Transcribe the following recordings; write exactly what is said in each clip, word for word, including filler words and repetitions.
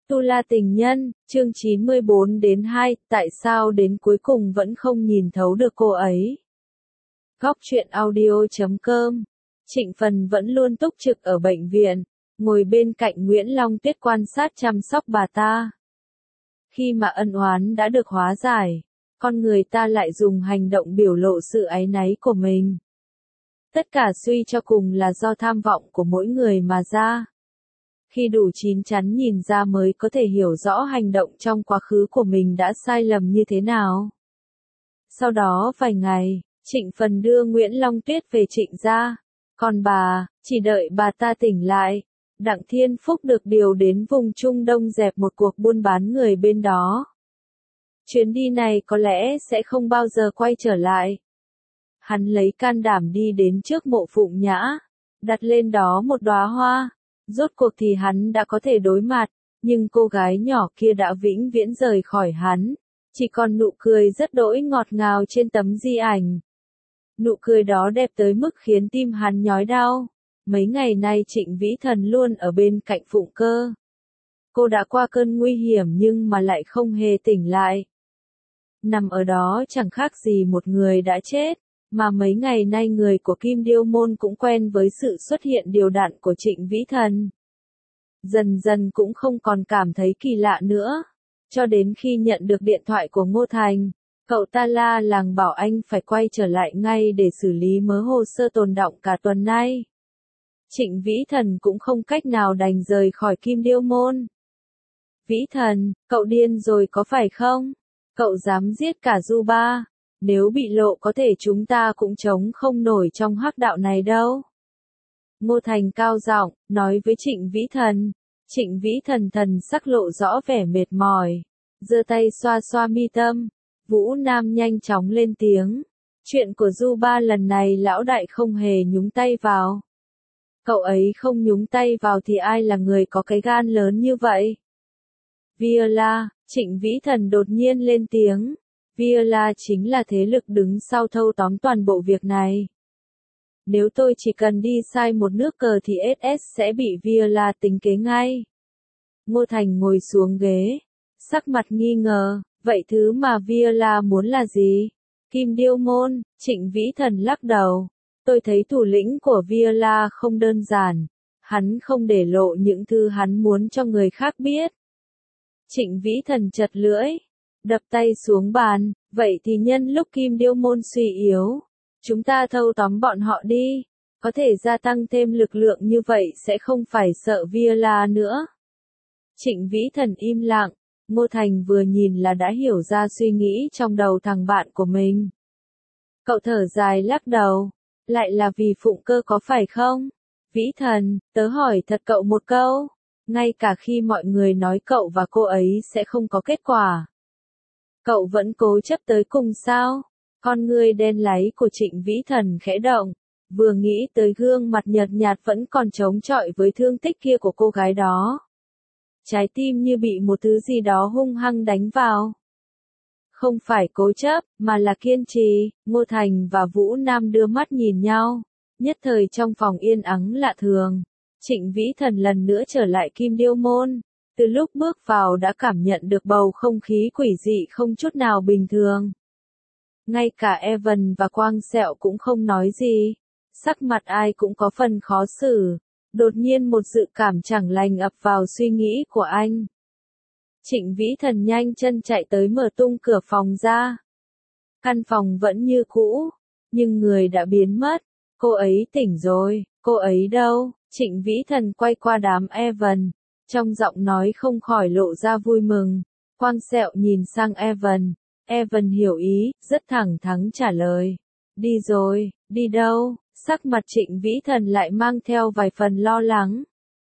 Tu La Tình Nhân, chương chín mươi bốn đến hai, tại sao đến cuối cùng vẫn không nhìn thấu được cô ấy? Góc truyện audio chấm com. Trịnh Phần vẫn luôn túc trực ở bệnh viện, ngồi bên cạnh Nguyễn Long Tuyết quan sát chăm sóc bà ta. Khi mà ân oán đã được hóa giải, con người ta lại dùng hành động biểu lộ sự áy náy của mình. Tất cả suy cho cùng là do tham vọng của mỗi người mà ra. Khi đủ chín chắn nhìn ra mới có thể hiểu rõ hành động trong quá khứ của mình đã sai lầm như thế nào. Sau đó vài ngày, Trịnh Phần đưa Nguyễn Long Tuyết về Trịnh gia. Còn bà, chỉ đợi bà ta tỉnh lại, Đặng Thiên Phúc được điều đến vùng Trung Đông dẹp một cuộc buôn bán người bên đó. Chuyến đi này có lẽ sẽ không bao giờ quay trở lại. Hắn lấy can đảm đi đến trước mộ Phụng Nhã, đặt lên đó một đóa hoa. Rốt cuộc thì hắn đã có thể đối mặt, nhưng cô gái nhỏ kia đã vĩnh viễn rời khỏi hắn. Chỉ còn nụ cười rất đỗi ngọt ngào trên tấm di ảnh. Nụ cười đó đẹp tới mức khiến tim hắn nhói đau. Mấy ngày nay Trịnh Vĩ Thần luôn ở bên cạnh Phụng Cơ. Cô đã qua cơn nguy hiểm nhưng mà lại không hề tỉnh lại. Nằm ở đó chẳng khác gì một người đã chết. Mà mấy ngày nay người của Kim Điêu Môn cũng quen với sự xuất hiện điều đặn của Trịnh Vĩ Thần. Dần dần cũng không còn cảm thấy kỳ lạ nữa. Cho đến khi nhận được điện thoại của Ngô Thành, cậu ta la làng bảo anh phải quay trở lại ngay để xử lý mớ hồ sơ tồn đọng cả tuần nay. Trịnh Vĩ Thần cũng không cách nào đành rời khỏi Kim Điêu Môn. Vĩ Thần, cậu điên rồi có phải không? Cậu dám giết cả Du Ba. Nếu bị lộ có thể chúng ta cũng chống không nổi trong hắc đạo này đâu. Ngô Thành cao giọng nói với Trịnh Vĩ Thần. Trịnh Vĩ Thần thần sắc lộ rõ vẻ mệt mỏi, giơ tay xoa xoa mi tâm. Vũ Nam nhanh chóng lên tiếng. Chuyện của Du Ba lần này lão đại không hề nhúng tay vào. Cậu ấy không nhúng tay vào thì ai là người có cái gan lớn như vậy? Viola, Trịnh Vĩ Thần đột nhiên lên tiếng. Viola chính là thế lực đứng sau thâu tóm toàn bộ việc này. Nếu tôi chỉ cần đi sai một nước cờ thì ét ét sẽ bị Viola tính kế ngay. Ngô Thành ngồi xuống ghế, sắc mặt nghi ngờ, vậy thứ mà Viola muốn là gì? Kim Điêu Môn, Trịnh Vĩ Thần lắc đầu. Tôi thấy thủ lĩnh của Viola không đơn giản, hắn không để lộ những thứ hắn muốn cho người khác biết. Trịnh Vĩ Thần chật lưỡi, đập tay xuống bàn, vậy thì nhân lúc Kim Điêu Môn suy yếu, chúng ta thâu tóm bọn họ đi, có thể gia tăng thêm lực lượng như vậy sẽ không phải sợ Viola nữa. Trịnh Vĩ Thần im lặng, Ngô Thành vừa nhìn là đã hiểu ra suy nghĩ trong đầu thằng bạn của mình. Cậu thở dài lắc đầu, lại là vì Phụng Cơ có phải không? Vĩ Thần, tớ hỏi thật cậu một câu, ngay cả khi mọi người nói cậu và cô ấy sẽ không có kết quả. Cậu vẫn cố chấp tới cùng sao? Con ngươi đen láy của Trịnh Vĩ Thần khẽ động, vừa nghĩ tới gương mặt nhợt nhạt vẫn còn chống chọi với thương tích kia của cô gái đó. Trái tim như bị một thứ gì đó hung hăng đánh vào. Không phải cố chấp, mà là kiên trì. Ngô Thành và Vũ Nam đưa mắt nhìn nhau, nhất thời trong phòng yên ắng lạ thường. Trịnh Vĩ Thần lần nữa trở lại Kim Điêu Môn. Từ lúc bước vào đã cảm nhận được bầu không khí quỷ dị không chút nào bình thường. Ngay cả Evan và Quang Sẹo cũng không nói gì. Sắc mặt ai cũng có phần khó xử. Đột nhiên một dự cảm chẳng lành ập vào suy nghĩ của anh. Trịnh Vĩ Thần nhanh chân chạy tới mở tung cửa phòng ra. Căn phòng vẫn như cũ, nhưng người đã biến mất. Cô ấy tỉnh rồi, cô ấy đâu? Trịnh Vĩ Thần quay qua đám Evan. Trong giọng nói không khỏi lộ ra vui mừng. Quang Sẹo nhìn sang Evan. Evan hiểu ý, rất thẳng thắn trả lời. Đi rồi, đi đâu? Sắc mặt Trịnh Vĩ Thần lại mang theo vài phần lo lắng.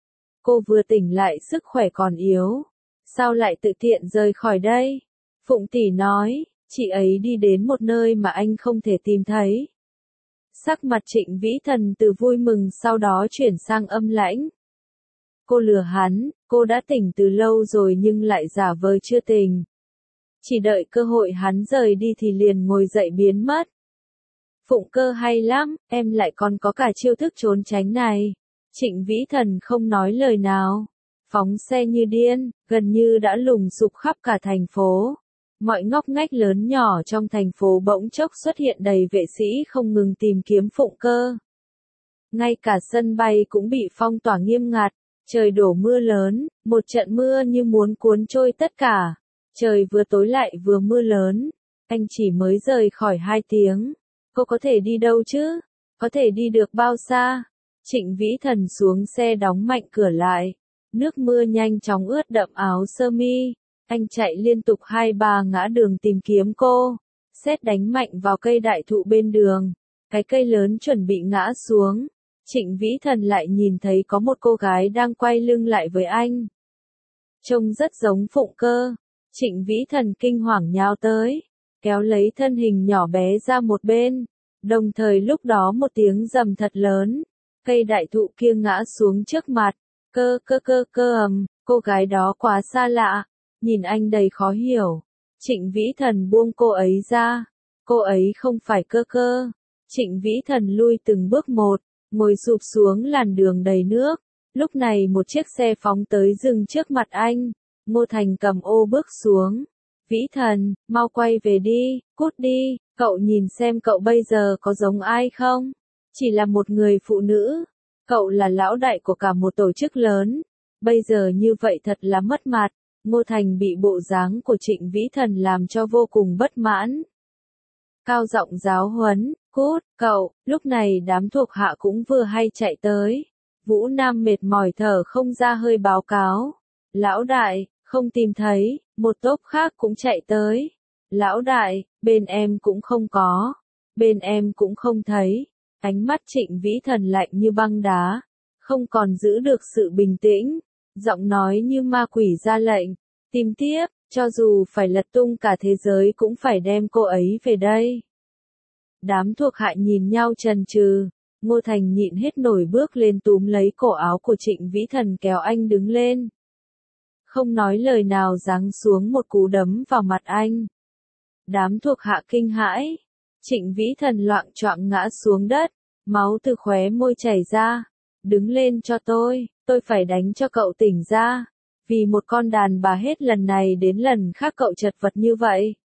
Cô vừa tỉnh lại sức khỏe còn yếu. Sao lại tự tiện rời khỏi đây? Phụng tỷ nói, chị ấy đi đến một nơi mà anh không thể tìm thấy. Sắc mặt Trịnh Vĩ Thần từ vui mừng sau đó chuyển sang âm lãnh. Cô lừa hắn, cô đã tỉnh từ lâu rồi nhưng lại giả vờ chưa tỉnh. Chỉ đợi cơ hội hắn rời đi thì liền ngồi dậy biến mất. Phụng Cơ hay lắm, em lại còn có cả chiêu thức trốn tránh này. Trịnh Vĩ Thần không nói lời nào. phóng xe như điên, gần như đã lùng sục khắp cả thành phố. Mọi ngóc ngách lớn nhỏ trong thành phố bỗng chốc xuất hiện đầy vệ sĩ không ngừng tìm kiếm Phụng Cơ. Ngay cả sân bay cũng bị phong tỏa nghiêm ngặt, trời đổ mưa lớn, một trận mưa như muốn cuốn trôi tất cả. Trời vừa tối lại vừa mưa lớn, anh chỉ mới rời khỏi hai tiếng. Cô có thể đi đâu chứ? Có thể đi được bao xa? Trịnh Vĩ Thần xuống xe đóng mạnh cửa lại. Nước mưa nhanh chóng ướt đậm áo sơ mi. Anh chạy liên tục hai ba ngã đường tìm kiếm cô. Sét đánh mạnh vào cây đại thụ bên đường. Cái cây lớn chuẩn bị ngã xuống. Trịnh Vĩ Thần lại nhìn thấy có một cô gái đang quay lưng lại với anh. Trông rất giống Phụng Cơ. Trịnh Vĩ Thần kinh hoàng nhào tới, kéo lấy thân hình nhỏ bé ra một bên. Đồng thời lúc đó một tiếng rầm thật lớn, cây đại thụ kia ngã xuống trước mặt. Cơ cơ cơ cơ ầm, cô gái đó quá xa lạ, nhìn anh đầy khó hiểu. Trịnh Vĩ Thần buông cô ấy ra, cô ấy không phải Cơ Cơ. Trịnh Vĩ Thần lui từng bước một, ngồi sụp xuống làn đường đầy nước. Lúc này một chiếc xe phóng tới dừng trước mặt anh. Ngô Thành cầm ô bước xuống. Vĩ Thần, mau quay về đi, cút đi, cậu nhìn xem cậu bây giờ có giống ai không? Chỉ là một người phụ nữ. Cậu là lão đại của cả một tổ chức lớn. Bây giờ như vậy thật là mất mặt. Ngô Thành bị bộ dáng của Trịnh Vĩ Thần làm cho vô cùng bất mãn. Cao giọng giáo huấn, cút, cậu, lúc này đám thuộc hạ cũng vừa hay chạy tới. Vũ Nam mệt mỏi thở không ra hơi báo cáo. Lão đại, không tìm thấy, một tốp khác cũng chạy tới. Lão đại, bên em cũng không có. Bên em cũng không thấy. Ánh mắt Trịnh Vĩ Thần lạnh như băng đá. Không còn giữ được sự bình tĩnh. Giọng nói như ma quỷ ra lệnh. Tìm tiếp, cho dù phải lật tung cả thế giới cũng phải đem cô ấy về đây. Đám thuộc hạ nhìn nhau chần chừ. Ngô Thành nhịn hết nổi bước lên túm lấy cổ áo của Trịnh Vĩ Thần kéo anh đứng lên. Không nói lời nào giáng xuống một cú đấm vào mặt anh. Đám thuộc hạ kinh hãi. Trịnh Vĩ Thần loạng choạng ngã xuống đất, máu từ khóe môi chảy ra. Đứng lên cho tôi, tôi phải đánh cho cậu tỉnh ra. Vì một con đàn bà hết lần này đến lần khác cậu chật vật như vậy.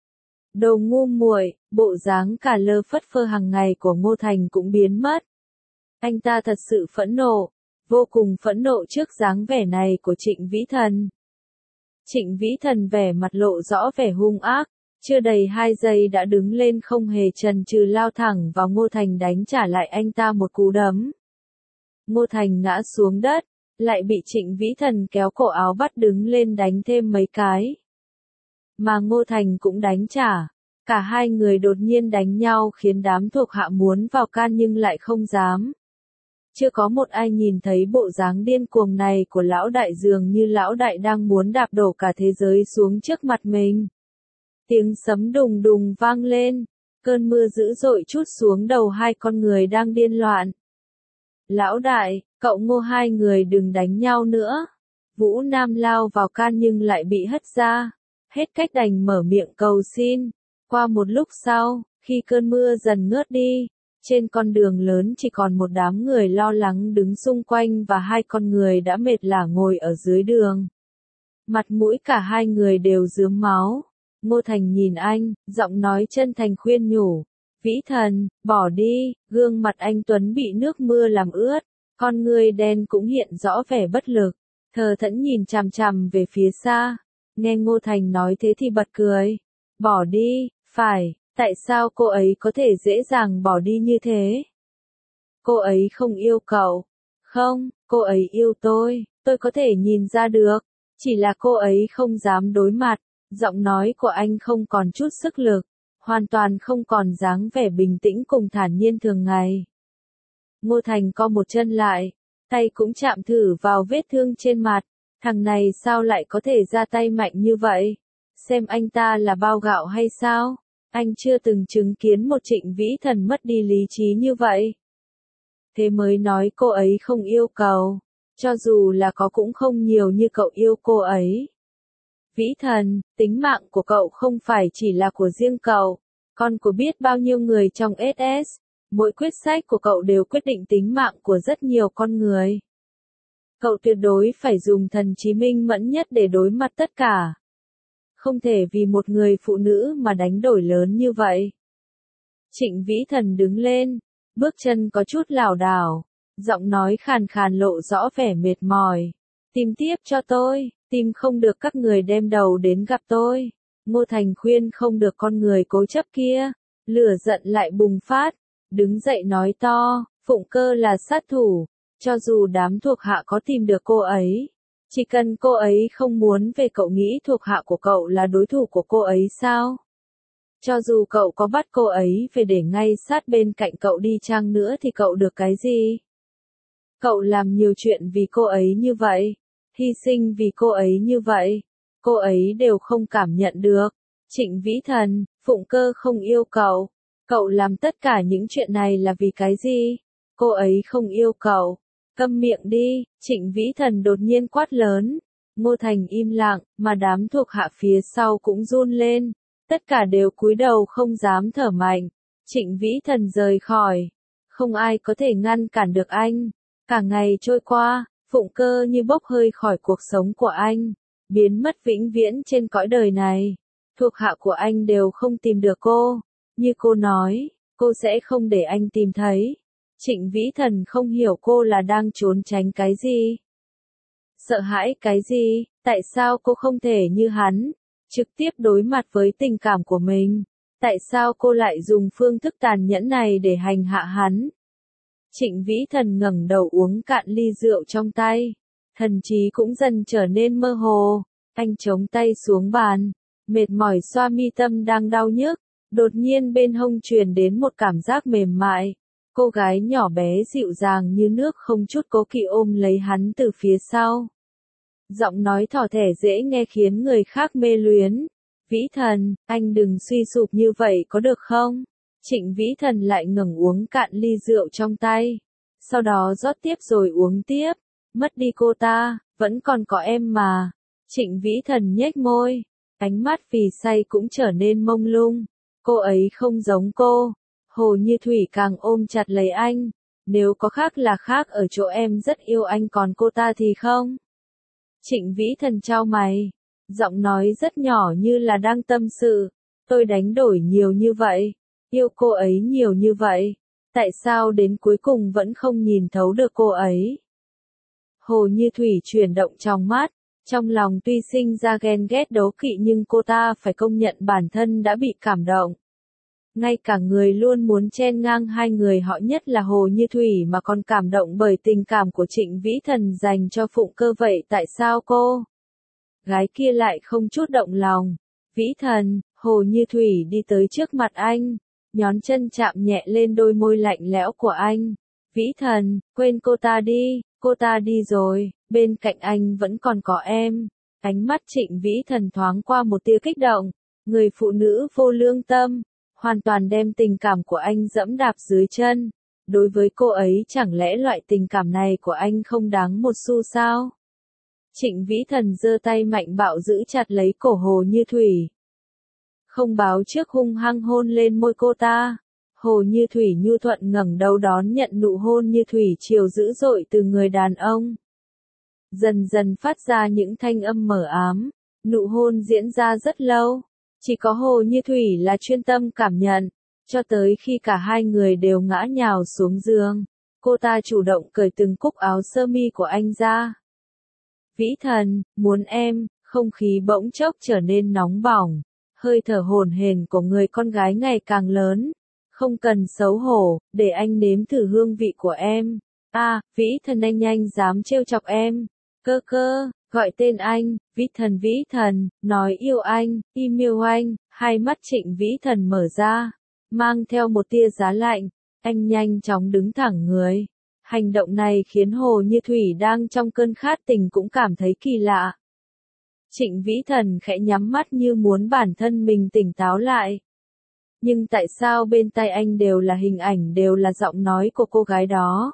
Đồ ngu muội, bộ dáng cả lơ phất phơ hàng ngày của Ngô Thành cũng biến mất. Anh ta thật sự phẫn nộ, vô cùng phẫn nộ trước dáng vẻ này của Trịnh Vĩ Thần. Trịnh Vĩ Thần vẻ mặt lộ rõ vẻ hung ác, chưa đầy hai giây đã đứng lên không hề chần chừ lao thẳng vào Ngô Thành đánh trả lại anh ta một cú đấm. Ngô Thành ngã xuống đất, lại bị Trịnh Vĩ Thần kéo cổ áo bắt đứng lên đánh thêm mấy cái. Mà Ngô Thành cũng đánh trả. Cả hai người đột nhiên đánh nhau khiến đám thuộc hạ muốn vào can nhưng lại không dám. Chưa có một ai nhìn thấy bộ dáng điên cuồng này của lão đại, dường như lão đại đang muốn đạp đổ cả thế giới xuống trước mặt mình. Tiếng sấm đùng đùng vang lên, cơn mưa dữ dội trút xuống đầu hai con người đang điên loạn. Lão đại, cậu Ngô, hai người đừng đánh nhau nữa. Vũ Nam lao vào can nhưng lại bị hất ra. Hết cách đành mở miệng cầu xin. Qua một lúc sau, khi cơn mưa dần ngớt đi, trên con đường lớn chỉ còn một đám người lo lắng đứng xung quanh và hai con người đã mệt lả ngồi ở dưới đường. Mặt mũi cả hai người đều rướm máu. Ngô Thành nhìn anh, giọng nói chân thành khuyên nhủ. Vĩ Thần, bỏ đi, gương mặt anh Tuấn bị nước mưa làm ướt, con người đen cũng hiện rõ vẻ bất lực, thờ thẫn nhìn chằm chằm về phía xa. Nghe Ngô Thành nói thế thì bật cười. Bỏ đi, phải, tại sao cô ấy có thể dễ dàng bỏ đi như thế? Cô ấy không yêu cậu. Không, cô ấy yêu tôi, tôi có thể nhìn ra được. Chỉ là cô ấy không dám đối mặt. Giọng nói của anh không còn chút sức lực, hoàn toàn không còn dáng vẻ bình tĩnh cùng thản nhiên thường ngày. Ngô Thành co một chân lại, tay cũng chạm thử vào vết thương trên mặt. Thằng này sao lại có thể ra tay mạnh như vậy? Xem anh ta là bao gạo hay sao? Anh chưa từng chứng kiến một Trịnh Vĩ Thần mất đi lý trí như vậy. Thế mới nói cô ấy không yêu cậu. Cho dù là có cũng không nhiều như cậu yêu cô ấy. Vĩ Thần, tính mạng của cậu không phải chỉ là của riêng cậu, còn của biết bao nhiêu người trong ét ét. Mỗi quyết sách của cậu đều quyết định tính mạng của rất nhiều con người. Cậu tuyệt đối phải dùng thần trí minh mẫn nhất để đối mặt tất cả. Không thể vì một người phụ nữ mà đánh đổi lớn như vậy. Trịnh Vĩ Thần đứng lên, bước chân có chút lảo đảo, giọng nói khàn khàn lộ rõ vẻ mệt mỏi. Tìm tiếp cho tôi, tìm không được các người đem đầu đến gặp tôi. Ngô Thành khuyên không được con người cố chấp kia, lửa giận lại bùng phát, đứng dậy nói to, Phụng Cơ là sát thủ, cho dù đám thuộc hạ có tìm được cô ấy, chỉ cần cô ấy không muốn về cậu nghĩ thuộc hạ của cậu là đối thủ của cô ấy sao? Cho dù cậu có bắt cô ấy về để ngay sát bên cạnh cậu đi chăng nữa thì cậu được cái gì? Cậu làm nhiều chuyện vì cô ấy như vậy, hy sinh vì cô ấy như vậy, cô ấy đều không cảm nhận được. Trịnh Vĩ Thần, Phụng Cơ không yêu cậu, cậu làm tất cả những chuyện này là vì cái gì? Cô ấy không yêu cậu. Câm miệng đi, Trịnh Vĩ Thần đột nhiên quát lớn. Ngô Thành im lặng, mà đám thuộc hạ phía sau cũng run lên. Tất cả đều cúi đầu không dám thở mạnh. Trịnh Vĩ Thần rời khỏi. Không ai có thể ngăn cản được anh. Cả ngày trôi qua, Phụng Cơ như bốc hơi khỏi cuộc sống của anh. Biến mất vĩnh viễn trên cõi đời này. Thuộc hạ của anh đều không tìm được cô. Như cô nói, cô sẽ không để anh tìm thấy. Trịnh Vĩ Thần không hiểu cô là đang trốn tránh cái gì. Sợ hãi cái gì, tại sao cô không thể như hắn, trực tiếp đối mặt với tình cảm của mình. Tại sao cô lại dùng phương thức tàn nhẫn này để hành hạ hắn? Trịnh Vĩ Thần ngẩng đầu uống cạn ly rượu trong tay. Thần trí cũng dần trở nên mơ hồ. Anh chống tay xuống bàn, mệt mỏi xoa mi tâm đang đau nhức. Đột nhiên bên hông truyền đến một cảm giác mềm mại. Cô gái nhỏ bé dịu dàng như nước không chút cố kỵ ôm lấy hắn từ phía sau. Giọng nói thỏ thẻ dễ nghe khiến người khác mê luyến. Vĩ Thần, anh đừng suy sụp như vậy có được không? Trịnh Vĩ Thần lại ngẩng uống cạn ly rượu trong tay. Sau đó rót tiếp rồi uống tiếp. Mất đi cô ta, vẫn còn có em mà. Trịnh Vĩ Thần nhếch môi. Ánh mắt vì say cũng trở nên mông lung. Cô ấy không giống cô. Hồ Như Thủy càng ôm chặt lấy anh. Nếu có khác là khác ở chỗ em rất yêu anh còn cô ta thì không? Trịnh Vĩ Thần chau mày. Giọng nói rất nhỏ như là đang tâm sự. Tôi đánh đổi nhiều như vậy. Yêu cô ấy nhiều như vậy. Tại sao đến cuối cùng vẫn không nhìn thấu được cô ấy? Hồ Như Thủy chuyển động trong mắt. Trong lòng tuy sinh ra ghen ghét đố kỵ nhưng cô ta phải công nhận bản thân đã bị cảm động. Ngay cả người luôn muốn chen ngang hai người họ nhất là Hồ Như Thủy mà còn cảm động bởi tình cảm của Trịnh Vĩ Thần dành cho Phụng Cơ vậy tại sao cô? Gái kia lại không chút động lòng. Vĩ Thần, Hồ Như Thủy đi tới trước mặt anh, nhón chân chạm nhẹ lên đôi môi lạnh lẽo của anh. Vĩ Thần, quên cô ta đi, cô ta đi rồi, bên cạnh anh vẫn còn có em. Ánh mắt Trịnh Vĩ Thần thoáng qua một tia kích động, người phụ nữ vô lương tâm. Hoàn toàn đem tình cảm của anh dẫm đạp dưới chân. Đối với cô ấy chẳng lẽ loại tình cảm này của anh không đáng một xu sao? Trịnh Vĩ Thần giơ tay mạnh bạo giữ chặt lấy cổ Hồ Như Thủy. Không báo trước hung hăng hôn lên môi cô ta. Hồ Như Thủy nhu thuận ngẩng đầu đón nhận nụ hôn như thủy triều dữ dội từ người đàn ông. Dần dần phát ra những thanh âm mờ ám. Nụ hôn diễn ra rất lâu. Chỉ có Hồ Như Thủy là chuyên tâm cảm nhận, cho tới khi cả hai người đều ngã nhào xuống giường, cô ta chủ động cởi từng cúc áo sơ mi của anh ra. Vĩ Thần, muốn em, không khí bỗng chốc trở nên nóng bỏng, hơi thở hổn hển của người con gái ngày càng lớn. Không cần xấu hổ, để anh nếm thử hương vị của em. À, Vĩ Thần anh nhanh dám trêu chọc em. Cơ cơ. Gọi tên anh, Vĩ Thần Vĩ Thần, nói yêu anh, im yêu anh, hai mắt Trịnh Vĩ Thần mở ra, mang theo một tia giá lạnh, anh nhanh chóng đứng thẳng người. Hành động này khiến Hồ Như Thủy đang trong cơn khát tình cũng cảm thấy kỳ lạ. Trịnh Vĩ Thần khẽ nhắm mắt như muốn bản thân mình tỉnh táo lại. Nhưng tại sao bên tai anh đều là hình ảnh đều là giọng nói của cô gái đó?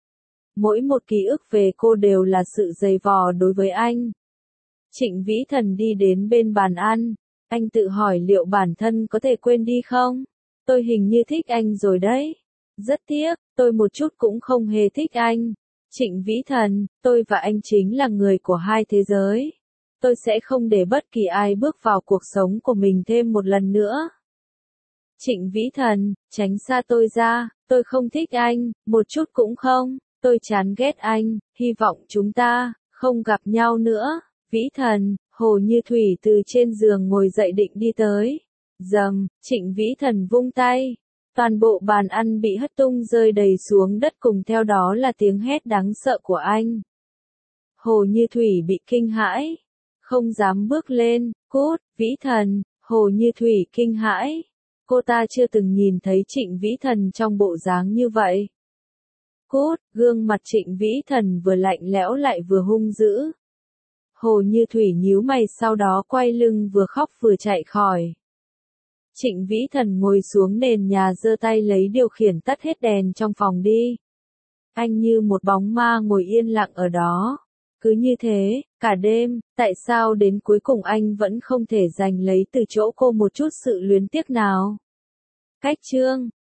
Mỗi một ký ức về cô đều là sự dày vò đối với anh. Trịnh Vĩ Thần đi đến bên bàn ăn. Anh tự hỏi liệu bản thân có thể quên đi không? Tôi hình như thích anh rồi đấy. Rất tiếc, tôi một chút cũng không hề thích anh. Trịnh Vĩ Thần, tôi và anh chính là người của hai thế giới. Tôi sẽ không để bất kỳ ai bước vào cuộc sống của mình thêm một lần nữa. Trịnh Vĩ Thần, tránh xa tôi ra, tôi không thích anh, một chút cũng không, tôi chán ghét anh, hy vọng chúng ta không gặp nhau nữa. Vĩ Thần, Hồ Như Thủy từ trên giường ngồi dậy định đi tới. Dầm, Trịnh Vĩ Thần vung tay. Toàn bộ bàn ăn bị hất tung rơi đầy xuống đất cùng theo đó là tiếng hét đáng sợ của anh. Hồ Như Thủy bị kinh hãi. Không dám bước lên, cút, Vĩ Thần, Hồ Như Thủy kinh hãi. Cô ta chưa từng nhìn thấy Trịnh Vĩ Thần trong bộ dáng như vậy. Cút, gương mặt Trịnh Vĩ Thần vừa lạnh lẽo lại vừa hung dữ. Hồ Như Thủy nhíu mày sau đó quay lưng vừa khóc vừa chạy khỏi. Trịnh Vĩ Thần ngồi xuống nền nhà giơ tay lấy điều khiển tắt hết đèn trong phòng đi. Anh như một bóng ma ngồi yên lặng ở đó. Cứ như thế, cả đêm, tại sao đến cuối cùng anh vẫn không thể giành lấy từ chỗ cô một chút sự luyến tiếc nào? Cách chương